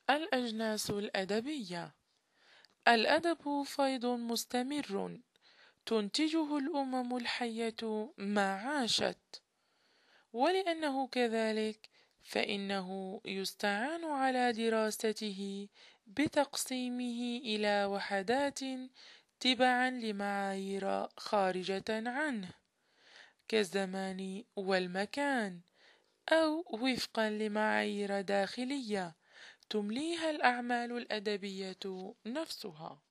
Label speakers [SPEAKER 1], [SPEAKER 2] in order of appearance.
[SPEAKER 1] الأجناس الأدبية. الأدب فيض مستمر تنتجه الأمم الحية ما عاشت، ولأنه كذلك فإنه يستعان على دراسته بتقسيمه إلى وحدات تبعا لمعايير خارجة عنه كالزمان والمكان، أو وفقا لمعايير داخلية تمليها الأعمال الأدبية نفسها.